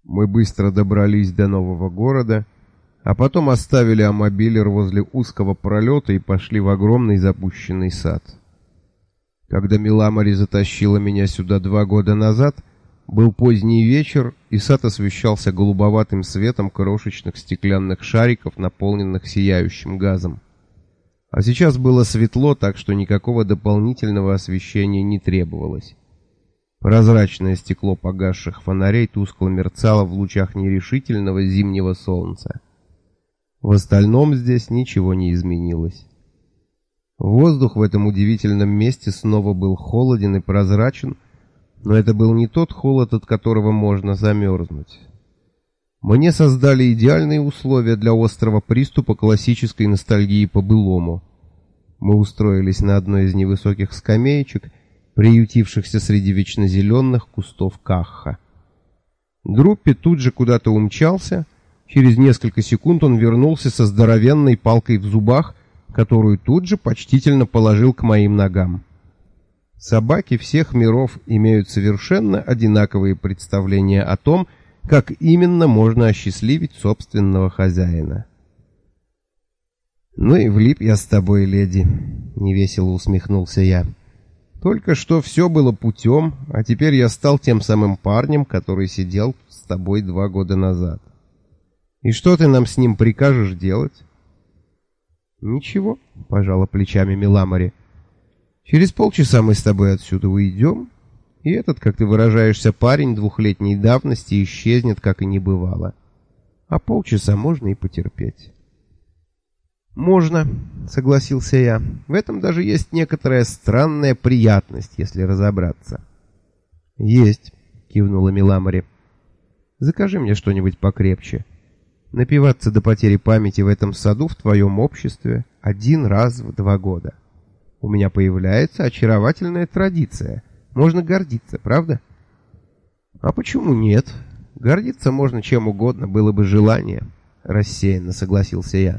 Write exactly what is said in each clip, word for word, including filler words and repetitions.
Мы быстро добрались до нового города, а потом оставили амобилер возле узкого пролета и пошли в огромный запущенный сад. Когда Миламари затащила меня сюда два года назад, был поздний вечер, и сад освещался голубоватым светом крошечных стеклянных шариков, наполненных сияющим газом. А сейчас было светло, так что никакого дополнительного освещения не требовалось. Прозрачное стекло погасших фонарей тускло мерцало в лучах нерешительного зимнего солнца. В остальном здесь ничего не изменилось. Воздух в этом удивительном месте снова был холоден и прозрачен, но это был не тот холод, от которого можно замерзнуть. Мне создали идеальные условия для острого приступа классической ностальгии по былому. Мы устроились на одной из невысоких скамеечек, приютившихся среди вечнозеленых кустов кахха. Друппи тут же куда-то умчался. Через несколько секунд он вернулся со здоровенной палкой в зубах, которую тут же почтительно положил к моим ногам. Собаки всех миров имеют совершенно одинаковые представления о том, как именно можно осчастливить собственного хозяина. «Ну и влип я с тобой, леди», — невесело усмехнулся я. «Только что все было путем, а теперь я стал тем самым парнем, который сидел с тобой два года назад. И что ты нам с ним прикажешь делать?» «Ничего», — пожала плечами Миламари. «Через полчаса мы с тобой отсюда уйдем, и этот, как ты выражаешься, парень двухлетней давности исчезнет, как и не бывало. А полчаса можно и потерпеть». «Можно», — согласился я. «В этом даже есть некоторая странная приятность, если разобраться». «Есть», — кивнула Миламари. «Закажи мне что-нибудь покрепче. Напиваться до потери памяти в этом саду в твоем обществе один раз в два года. У меня появляется очаровательная традиция. Можно гордиться, правда?» «А почему нет? Гордиться можно чем угодно, было бы желание», — рассеянно согласился я.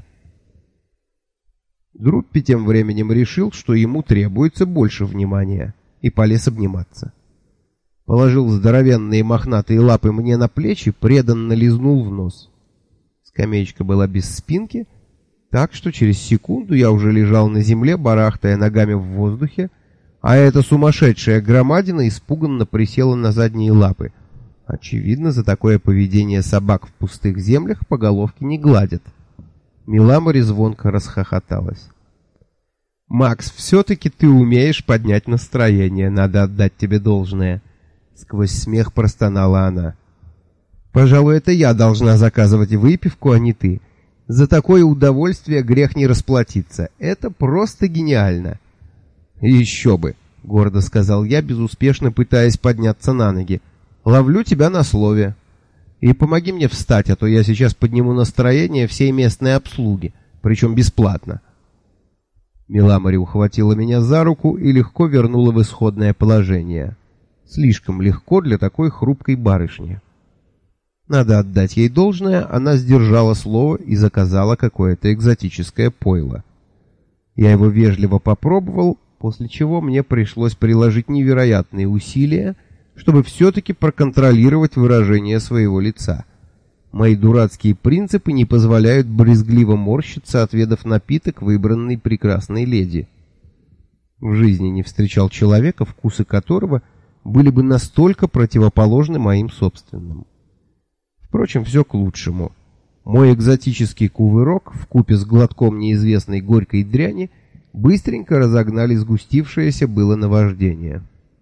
Друппи тем временем решил, что ему требуется больше внимания, и полез обниматься. Положил здоровенные мохнатые лапы мне на плечи, преданно лизнул в нос. Скамеечка была без спинки, так что через секунду я уже лежал на земле, барахтая ногами в воздухе, а эта сумасшедшая громадина испуганно присела на задние лапы. Очевидно, за такое поведение собак в пустых землях по головке не гладят. Миламари звонко расхохоталась. «Макс, все-таки ты умеешь поднять настроение, надо отдать тебе должное», — сквозь смех простонала она. «Пожалуй, это я должна заказывать выпивку, а не ты. За такое удовольствие грех не расплатиться. Это просто гениально». «Еще бы», — гордо сказал я, безуспешно пытаясь подняться на ноги. «Ловлю тебя на слове. И помоги мне встать, а то я сейчас подниму настроение всей местной обслуги, причем бесплатно». Миламари ухватила меня за руку и легко вернула в исходное положение. Слишком легко для такой хрупкой барышни. Надо отдать ей должное, она сдержала слово и заказала какое-то экзотическое пойло. Я его вежливо попробовал, после чего мне пришлось приложить невероятные усилия, чтобы все-таки проконтролировать выражение своего лица. Мои дурацкие принципы не позволяют брезгливо морщиться, отведав напиток выбранной прекрасной леди. В жизни не встречал человека, вкусы которого были бы настолько противоположны моим собственным. Впрочем, все к лучшему. Мой экзотический кувырок вкупе с глотком неизвестной горькой дряни быстренько разогнали сгустившееся было наваждение.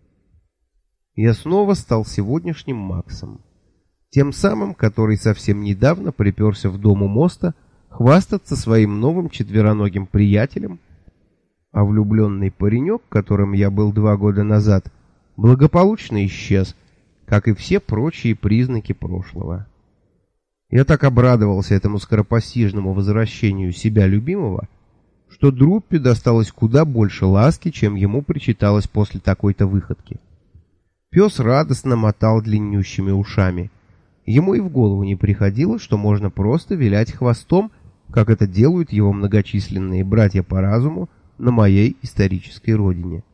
Я снова стал сегодняшним Максом. Тем самым, который совсем недавно приперся в дом у моста хвастаться своим новым четвероногим приятелем, а влюбленный паренек, которым я был два года назад, благополучно исчез, как и все прочие признаки прошлого. Я так обрадовался этому скоропостижному возвращению себя любимого, что Друппи досталось куда больше ласки, чем ему причиталось после такой-то выходки. Пес радостно мотал длиннющими ушами. Ему и в голову не приходило, что можно просто вилять хвостом, как это делают его многочисленные братья по разуму на моей исторической родине.